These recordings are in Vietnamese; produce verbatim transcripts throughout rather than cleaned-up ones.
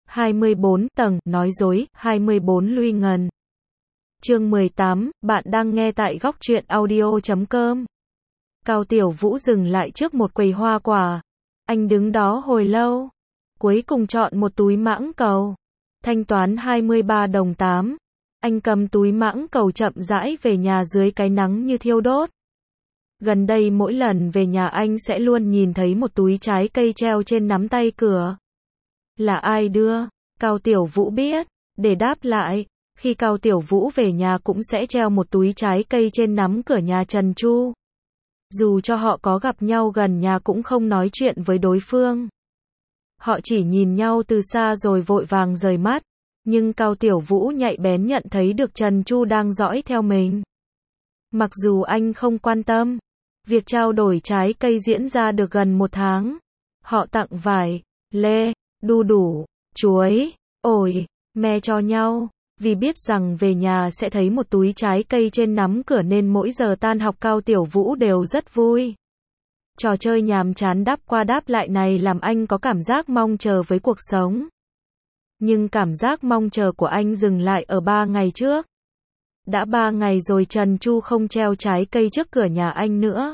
hai mươi bốn tầng, nói dối, hai mươi bốn Luy Ngần. Chương mười tám, bạn đang nghe tại góc truyện audio chấm com. Cao Tiểu Vũ dừng lại trước một quầy hoa quả. Anh đứng đó hồi lâu. Cuối cùng chọn một túi mãng cầu. Thanh toán hai mươi ba đồng tám. Anh cầm túi mãng cầu chậm rãi về nhà dưới cái nắng như thiêu đốt. Gần đây mỗi lần về nhà anh sẽ luôn nhìn thấy một túi trái cây treo trên nắm tay cửa. Là ai đưa? Cao Tiểu Vũ biết. Để đáp lại, khi Cao Tiểu Vũ về nhà cũng sẽ treo một túi trái cây trên nắm cửa nhà Trần Chu. Dù cho họ có gặp nhau gần nhà cũng không nói chuyện với đối phương. Họ chỉ nhìn nhau từ xa rồi vội vàng rời mắt. Nhưng Cao Tiểu Vũ nhạy bén nhận thấy được Trần Chu đang dõi theo mình. Mặc dù anh không quan tâm, việc trao đổi trái cây diễn ra được gần một tháng. Họ tặng vải, lê, đu đủ, chuối, ổi, me cho nhau. Vì biết rằng về nhà sẽ thấy một túi trái cây trên nắm cửa nên mỗi giờ tan học Cao Tiểu Vũ đều rất vui. Trò chơi nhàm chán đáp qua đáp lại này làm anh có cảm giác mong chờ với cuộc sống. Nhưng cảm giác mong chờ của anh dừng lại ở ba ngày trước. Đã ba ngày rồi Trần Chu không treo trái cây trước cửa nhà anh nữa.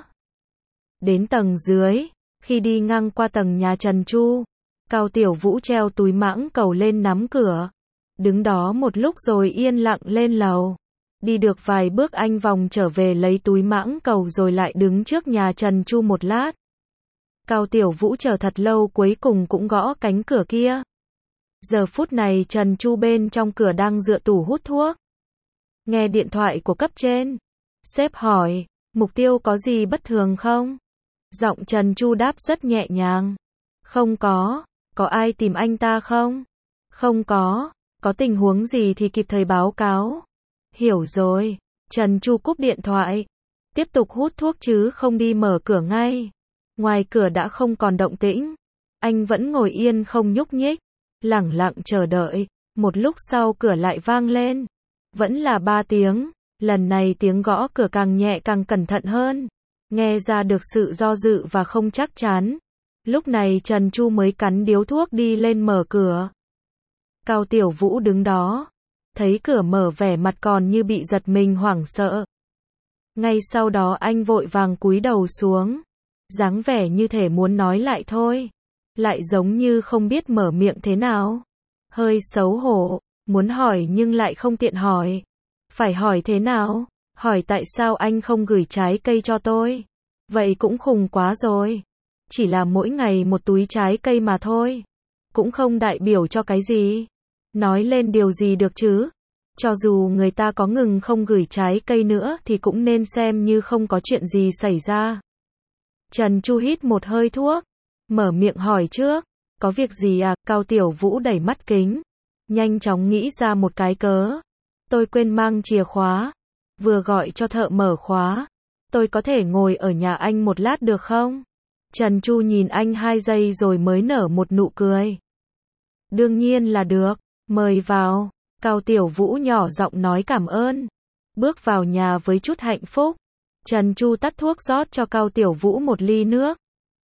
Đến tầng dưới, khi đi ngang qua tầng nhà Trần Chu, Cao Tiểu Vũ treo túi mãng cầu lên nắm cửa. Đứng đó một lúc rồi yên lặng lên lầu. Đi được vài bước anh vòng trở về lấy túi mãng cầu rồi lại đứng trước nhà Trần Chu một lát. Cao Tiểu Vũ chờ thật lâu cuối cùng cũng gõ cánh cửa kia. Giờ phút này Trần Chu bên trong cửa đang dựa tủ hút thuốc. Nghe điện thoại của cấp trên. Sếp hỏi, mục tiêu có gì bất thường không? Giọng Trần Chu đáp rất nhẹ nhàng. Không có, có ai tìm anh ta không? Không có, có tình huống gì thì kịp thời báo cáo. Hiểu rồi, Trần Chu cúp điện thoại. Tiếp tục hút thuốc chứ không đi mở cửa ngay. Ngoài cửa đã không còn động tĩnh. Anh vẫn ngồi yên không nhúc nhích. Lẳng lặng chờ đợi. Một lúc sau cửa lại vang lên. Vẫn là ba tiếng. Lần này tiếng gõ cửa càng nhẹ càng cẩn thận hơn. Nghe ra được sự do dự và không chắc chắn. Lúc này Trần Chu mới cắn điếu thuốc đi lên mở cửa. Cao Tiểu Vũ đứng đó. Thấy cửa mở vẻ mặt còn như bị giật mình hoảng sợ. Ngay sau đó anh vội vàng cúi đầu xuống. Dáng vẻ như thể muốn nói lại thôi. Lại giống như không biết mở miệng thế nào. Hơi xấu hổ, muốn hỏi nhưng lại không tiện hỏi. Phải hỏi thế nào? Hỏi tại sao anh không gửi trái cây cho tôi? Vậy cũng khùng quá rồi. Chỉ là mỗi ngày một túi trái cây mà thôi. Cũng không đại biểu cho cái gì. Nói lên điều gì được chứ? Cho dù người ta có ngừng không gửi trái cây nữa thì cũng nên xem như không có chuyện gì xảy ra. Trần Chu hít một hơi thuốc. Mở miệng hỏi trước. Có việc gì à? Cao Tiểu Vũ đẩy mắt kính. Nhanh chóng nghĩ ra một cái cớ. Tôi quên mang chìa khóa. Vừa gọi cho thợ mở khóa. Tôi có thể ngồi ở nhà anh một lát được không? Trần Chu nhìn anh hai giây rồi mới nở một nụ cười. Đương nhiên là được. Mời vào. Cao Tiểu Vũ nhỏ giọng nói cảm ơn. Bước vào nhà với chút hạnh phúc. Trần Chu tắt thuốc rót cho Cao Tiểu Vũ một ly nước.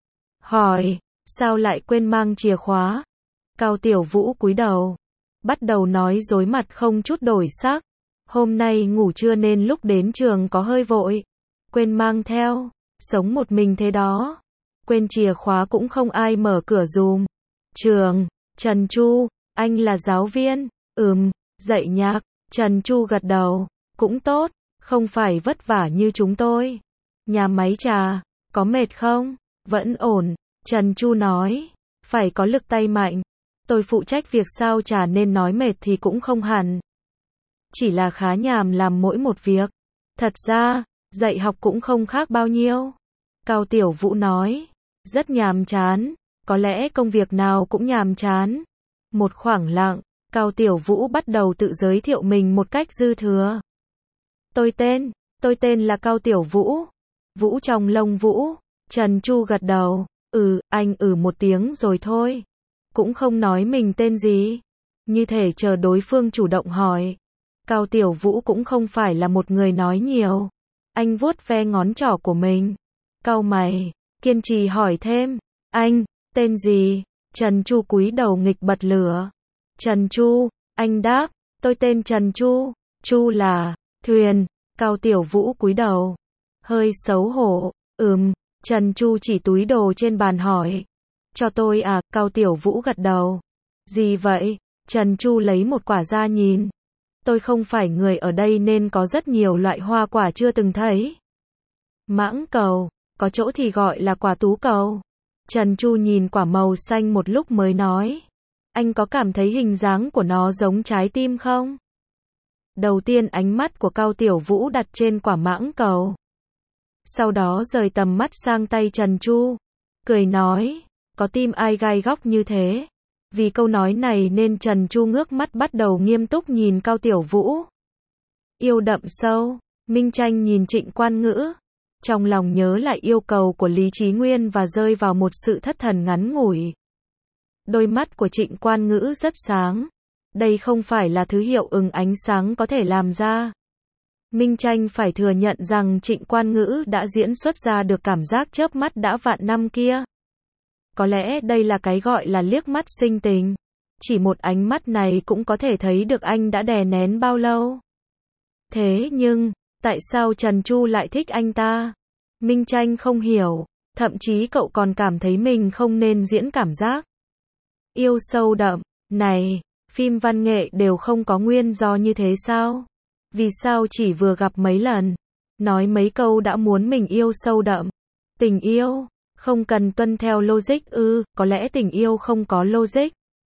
Hỏi, sao lại quên mang chìa khóa? Cao Tiểu Vũ cúi đầu. Bắt đầu nói dối mặt không chút đổi sắc. Hôm nay ngủ trưa nên lúc đến trường có hơi vội. Quên mang theo. Sống một mình thế đó. Quên chìa khóa cũng không ai mở cửa dùm. Trường, Trần Chu, anh là giáo viên. Ừm, dạy nhạc. Trần Chu gật đầu. Cũng tốt, không phải vất vả như chúng tôi. Nhà máy trà, có mệt không? Vẫn ổn. Trần Chu nói. Phải có lực tay mạnh. Tôi phụ trách việc sao trà nên nói mệt thì cũng không hẳn. Chỉ là khá nhàm làm mỗi một việc. Thật ra, dạy học cũng không khác bao nhiêu. Cao Tiểu Vũ nói. Rất nhàm chán. Có lẽ công việc nào cũng nhàm chán. Một khoảng lặng. Cao Tiểu Vũ bắt đầu tự giới thiệu mình một cách dư thừa. Tôi tên, tôi tên là Cao Tiểu Vũ. Vũ trong lông Vũ. Trần Chu gật đầu. Ừ, anh ừ một tiếng rồi thôi. Cũng không nói mình tên gì. Như thể chờ đối phương chủ động hỏi. Cao Tiểu Vũ cũng không phải là một người nói nhiều. Anh vuốt ve ngón trỏ của mình. Cau mày, kiên trì hỏi thêm. Anh, tên gì? Trần Chu cúi đầu nghịch bật lửa. Trần Chu, anh đáp, tôi tên Trần Chu, Chu là, thuyền, Cao Tiểu Vũ cúi đầu, hơi xấu hổ, ừm, Trần Chu chỉ túi đồ trên bàn hỏi, cho tôi à, Cao Tiểu Vũ gật đầu, gì vậy, Trần Chu lấy một quả ra nhìn, tôi không phải người ở đây nên có rất nhiều loại hoa quả chưa từng thấy. Mãng cầu, có chỗ thì gọi là quả tú cầu. Trần Chu nhìn quả màu xanh một lúc mới nói, anh có cảm thấy hình dáng của nó giống trái tim không? Đầu tiên ánh mắt của Cao Tiểu Vũ đặt trên quả mãng cầu. Sau đó rời tầm mắt sang tay Trần Chu, cười nói, có tim ai gai góc như thế? Vì câu nói này nên Trần Chu ngước mắt bắt đầu nghiêm túc nhìn Cao Tiểu Vũ. Yêu đậm sâu, Minh Tranh nhìn Trịnh Quan Ngữ, trong lòng nhớ lại yêu cầu của Lý Chí Nguyên và rơi vào một sự thất thần ngắn ngủi. Đôi mắt của Trịnh Quan Ngữ rất sáng. Đây không phải là thứ hiệu ứng ánh sáng có thể làm ra. Minh Tranh phải thừa nhận rằng Trịnh Quan Ngữ đã diễn xuất ra được cảm giác chớp mắt đã vạn năm kia. Có lẽ đây là cái gọi là liếc mắt sinh tình. Chỉ một ánh mắt này cũng có thể thấy được anh đã đè nén bao lâu. Thế nhưng, tại sao Trần Chu lại thích anh ta? Minh Tranh không hiểu, thậm chí cậu còn cảm thấy mình không nên diễn cảm giác yêu sâu đậm. Này, phim văn nghệ đều không có nguyên do như thế sao? Vì sao chỉ vừa gặp mấy lần, nói mấy câu đã muốn mình yêu sâu đậm? Tình yêu, không cần tuân theo logic ư, có lẽ tình yêu không có logic.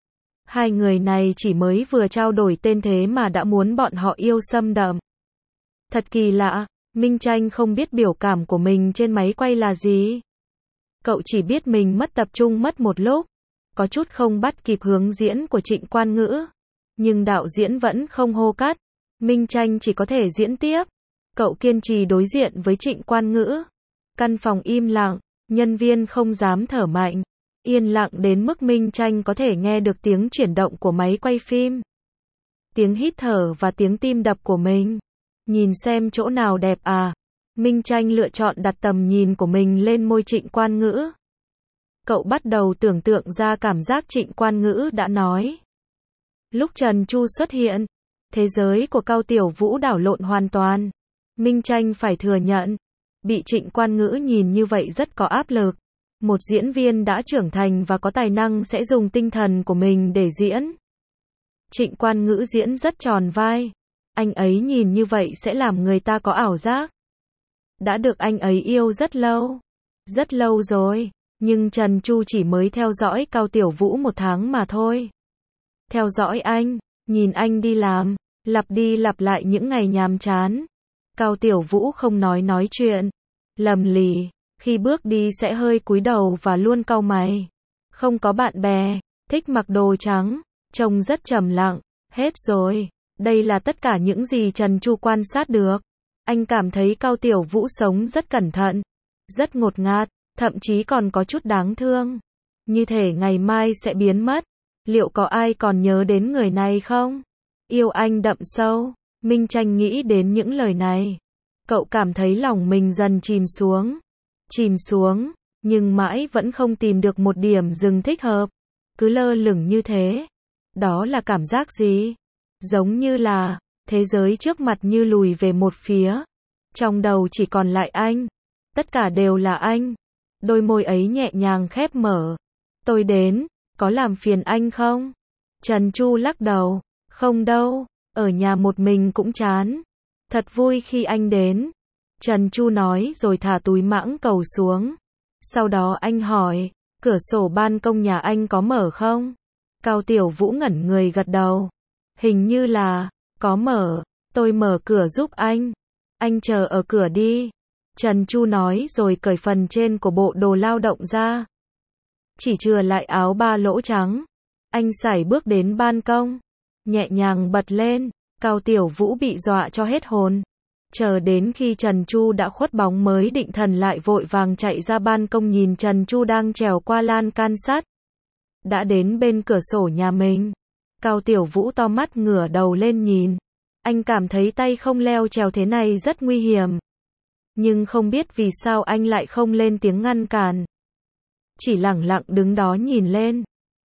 Hai người này chỉ mới vừa trao đổi tên thế mà đã muốn bọn họ yêu sâm đậm. Thật kỳ lạ, Minh Tranh không biết biểu cảm của mình trên máy quay là gì. Cậu chỉ biết mình mất tập trung mất một lúc, có chút không bắt kịp hướng diễn của Trịnh Quan Ngữ. Nhưng đạo diễn vẫn không hô cắt, Minh Tranh chỉ có thể diễn tiếp. Cậu kiên trì đối diện với Trịnh Quan Ngữ. Căn phòng im lặng, nhân viên không dám thở mạnh. Yên lặng đến mức Minh Tranh có thể nghe được tiếng chuyển động của máy quay phim. Tiếng hít thở và tiếng tim đập của mình. Nhìn xem chỗ nào đẹp à? Minh Tranh lựa chọn đặt tầm nhìn của mình lên môi Trịnh Quan Ngữ. Cậu bắt đầu tưởng tượng ra cảm giác Trịnh Quan Ngữ đã nói. Lúc Trần Chu xuất hiện, thế giới của Cao Tiểu Vũ đảo lộn hoàn toàn. Minh Tranh phải thừa nhận, bị Trịnh Quan Ngữ nhìn như vậy rất có áp lực. Một diễn viên đã trưởng thành và có tài năng sẽ dùng tinh thần của mình để diễn. Trịnh Quan Ngữ diễn rất tròn vai. Anh ấy nhìn như vậy sẽ làm người ta có ảo giác. Đã được anh ấy yêu rất lâu. Rất lâu rồi. Nhưng Trần Chu chỉ mới theo dõi Cao Tiểu Vũ một tháng mà thôi. Theo dõi anh, nhìn anh đi làm, lặp đi lặp lại những ngày nhàm chán. Cao Tiểu Vũ không nói nói chuyện. Lầm lì, khi bước đi sẽ hơi cúi đầu và luôn cau mày. Không có bạn bè, thích mặc đồ trắng, trông rất trầm lặng. Hết rồi. Đây là tất cả những gì Trần Chu quan sát được. Anh cảm thấy Cao Tiểu Vũ sống rất cẩn thận, rất ngột ngạt, thậm chí còn có chút đáng thương. Như thể ngày mai sẽ biến mất. Liệu có ai còn nhớ đến người này không? Yêu anh đậm sâu. Minh Tranh nghĩ đến những lời này. Cậu cảm thấy lòng mình dần chìm xuống. Chìm xuống, nhưng mãi vẫn không tìm được một điểm dừng thích hợp. Cứ lơ lửng như thế. Đó là cảm giác gì? Giống như là, thế giới trước mặt như lùi về một phía. Trong đầu chỉ còn lại anh. Tất cả đều là anh. Đôi môi ấy nhẹ nhàng khép mở. Tôi đến, có làm phiền anh không? Trần Chu lắc đầu. Không đâu, ở nhà một mình cũng chán. Thật vui khi anh đến. Trần Chu nói rồi thả túi mãng cầu xuống. Sau đó anh hỏi, cửa sổ ban công nhà anh có mở không? Cao Tiểu Vũ ngẩn người gật đầu. Hình như là, có mở, tôi mở cửa giúp anh. Anh chờ ở cửa đi. Trần Chu nói rồi cởi phần trên của bộ đồ lao động ra. Chỉ chừa lại áo ba lỗ trắng. Anh sải bước đến ban công. Nhẹ nhàng bật lên. Cao Tiểu Vũ bị dọa cho hết hồn. Chờ đến khi Trần Chu đã khuất bóng mới định thần lại vội vàng chạy ra ban công nhìn Trần Chu đang trèo qua lan can sắt. Đã đến bên cửa sổ nhà mình. Cao Tiểu Vũ to mắt ngửa đầu lên nhìn. Anh cảm thấy tay không leo trèo thế này rất nguy hiểm. Nhưng không biết vì sao anh lại không lên tiếng ngăn cản. Chỉ lẳng lặng đứng đó nhìn lên.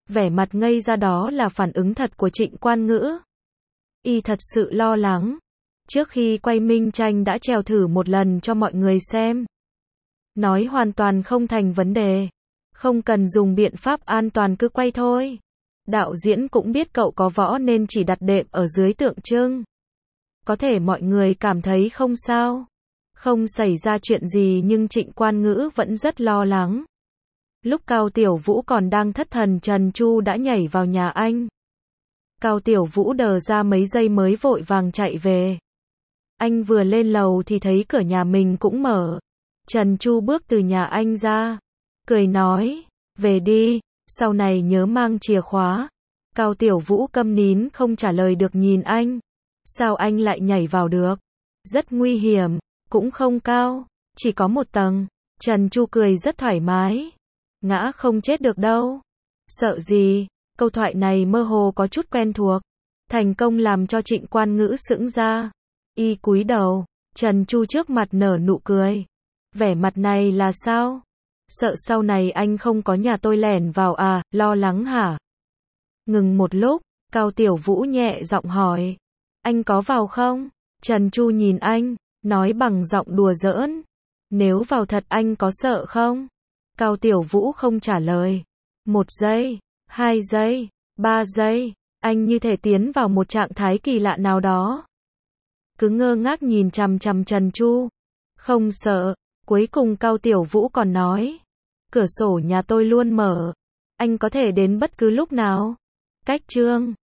Vẻ mặt ngây ra đó là phản ứng thật của Trịnh Quan Ngữ. Y thật sự lo lắng. Trước khi quay Minh Tranh đã trèo thử một lần cho mọi người xem. Nói hoàn toàn không thành vấn đề. Không cần dùng biện pháp an toàn cứ quay thôi. Đạo diễn cũng biết cậu có võ nên chỉ đặt đệm ở dưới tượng trưng. Có thể mọi người cảm thấy không sao. Không xảy ra chuyện gì nhưng Trịnh Quan Ngữ vẫn rất lo lắng. Lúc Cao Tiểu Vũ còn đang thất thần, Trần Chu đã nhảy vào nhà anh. Cao Tiểu Vũ đờ ra mấy giây mới vội vàng chạy về. Anh vừa lên lầu thì thấy cửa nhà mình cũng mở. Trần Chu bước từ nhà anh ra, cười nói, về đi, sau này nhớ mang chìa khóa. Cao Tiểu Vũ câm nín không trả lời được, nhìn anh. Sao anh lại nhảy vào được? Rất nguy hiểm, cũng không cao, chỉ có một tầng. Trần Chu cười rất thoải mái. Ngã không chết được đâu. Sợ gì? Câu thoại này mơ hồ có chút quen thuộc. Thành công làm cho Trịnh Quan Ngữ sững ra. Y cúi đầu, Trần Chu trước mặt nở nụ cười. Vẻ mặt này là sao? Sợ sau này anh không có nhà tôi lẻn vào à, lo lắng hả? Ngừng một lúc, Cao Tiểu Vũ nhẹ giọng hỏi. Anh có vào không? Trần Chu nhìn anh, nói bằng giọng đùa giỡn. Nếu vào thật anh có sợ không? Cao Tiểu Vũ không trả lời. Một giây, hai giây, ba giây, anh như thể tiến vào một trạng thái kỳ lạ nào đó. Cứ ngơ ngác nhìn chằm chằm Trần Chu. Không sợ. Cuối cùng Cao Tiểu Vũ còn nói. Cửa sổ nhà tôi luôn mở. Anh có thể đến bất cứ lúc nào. Cách chương